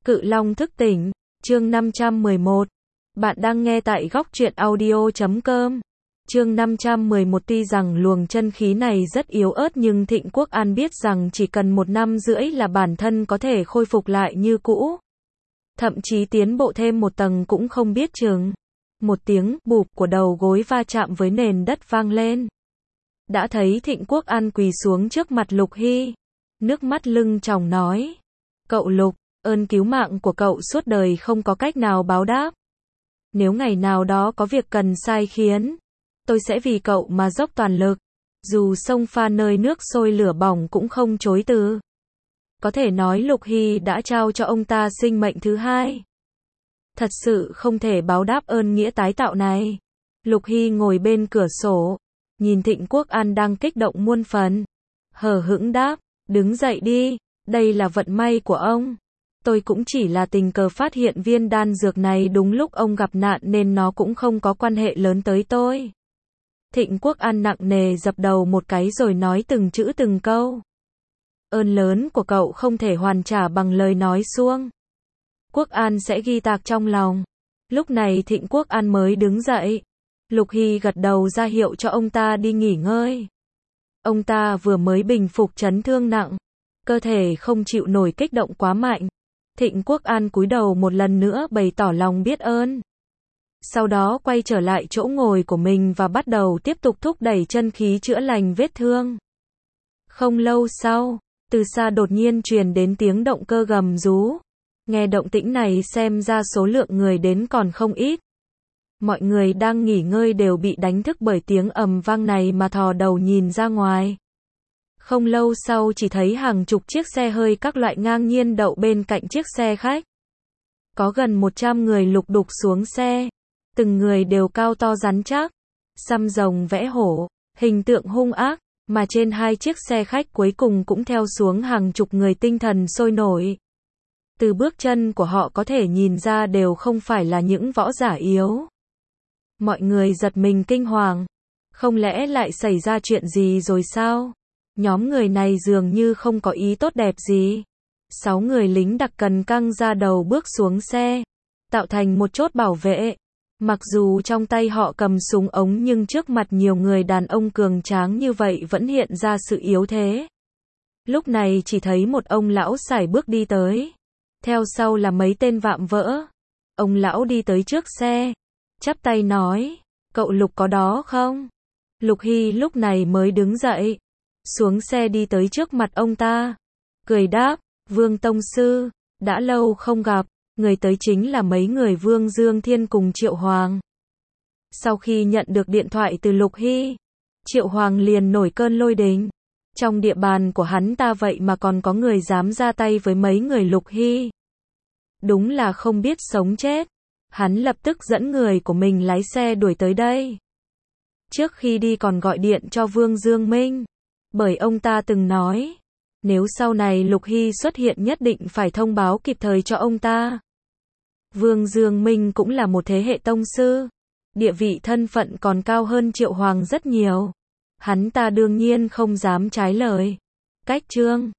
Cự Long thức tỉnh, chương 511. Bạn đang nghe tại góc truyện audio.com. Chương 511. Tuy rằng luồng chân khí này rất yếu ớt nhưng Thịnh Quốc An biết rằng chỉ cần 1 năm rưỡi là bản thân có thể khôi phục lại như cũ. Thậm chí tiến bộ thêm một tầng cũng không biết chừng. Một tiếng bụp của đầu gối va chạm với nền đất vang lên. Đã thấy Thịnh Quốc An quỳ xuống trước mặt Lục Hy. Nước mắt lưng tròng nói. Cậu Lục, ơn cứu mạng của cậu suốt đời không có cách nào báo đáp. Nếu ngày nào đó có việc cần sai khiến, tôi sẽ vì cậu mà dốc toàn lực. Dù sông pha nơi nước sôi lửa bỏng cũng không chối từ. Có thể nói Lục Hy đã trao cho ông ta sinh mệnh thứ hai. Thật sự không thể báo đáp ơn nghĩa tái tạo này. Lục Hy ngồi bên cửa sổ, nhìn Thịnh Quốc An đang kích động muôn phần. Hờ hững đáp, đứng dậy đi, đây là vận may của ông. Tôi cũng chỉ là tình cờ phát hiện viên đan dược này đúng lúc ông gặp nạn nên nó cũng không có quan hệ lớn tới tôi. Thịnh Quốc An nặng nề dập đầu một cái rồi nói từng chữ từng câu. Ơn lớn của cậu không thể hoàn trả bằng lời nói suông. Quốc An sẽ ghi tạc trong lòng. Lúc này Thịnh Quốc An mới đứng dậy. Lục Hy gật đầu ra hiệu cho ông ta đi nghỉ ngơi. Ông ta vừa mới bình phục chấn thương nặng, cơ thể không chịu nổi kích động quá mạnh. Thịnh Quốc An cúi đầu một lần nữa bày tỏ lòng biết ơn. Sau đó quay trở lại chỗ ngồi của mình và bắt đầu tiếp tục thúc đẩy chân khí chữa lành vết thương. Không lâu sau, từ xa đột nhiên truyền đến tiếng động cơ gầm rú. Nghe động tĩnh này xem ra số lượng người đến còn không ít. Mọi người đang nghỉ ngơi đều bị đánh thức bởi tiếng ầm vang này mà thò đầu nhìn ra ngoài. Không lâu sau chỉ thấy hàng chục chiếc xe hơi các loại ngang nhiên đậu bên cạnh chiếc xe khách. Có gần 100 người lục đục xuống xe. Từng người đều cao to rắn chắc, xăm rồng vẽ hổ, hình tượng hung ác, mà trên 2 chiếc xe khách cuối cùng cũng theo xuống hàng chục người tinh thần sôi nổi. Từ bước chân của họ có thể nhìn ra đều không phải là những võ giả yếu. Mọi người giật mình kinh hoàng. Không lẽ lại xảy ra chuyện gì rồi sao? Nhóm người này dường như không có ý tốt đẹp gì. 6 người lính đặc cần căng ra đầu bước xuống xe, tạo thành một chốt bảo vệ. Mặc dù trong tay họ cầm súng ống nhưng trước mặt nhiều người đàn ông cường tráng như vậy vẫn hiện ra sự yếu thế. Lúc này chỉ thấy một ông lão sải bước đi tới. Theo sau là mấy tên vạm vỡ. Ông lão đi tới trước xe, chắp tay nói, cậu Lục có đó không? Lục Hy lúc này mới đứng dậy, xuống xe đi tới trước mặt ông ta, cười đáp, Vương Tông Sư, đã lâu không gặp. Người tới chính là mấy người Vương Dương Thiên cùng Triệu Hoàng. Sau khi nhận được điện thoại từ Lục Hy, Triệu Hoàng liền nổi cơn lôi đình. Trong địa bàn của hắn ta vậy mà còn có người dám ra tay với mấy người Lục Hy. Đúng là không biết sống chết. Hắn lập tức dẫn người của mình lái xe đuổi tới đây. Trước khi đi còn gọi điện cho Vương Dương Minh. Bởi ông ta từng nói, nếu sau này Lục Hy xuất hiện nhất định phải thông báo kịp thời cho ông ta. Vương Dương Minh cũng là một thế hệ tông sư. Địa vị thân phận còn cao hơn Triệu Hoàng rất nhiều. Hắn ta đương nhiên không dám trái lời. Cách chương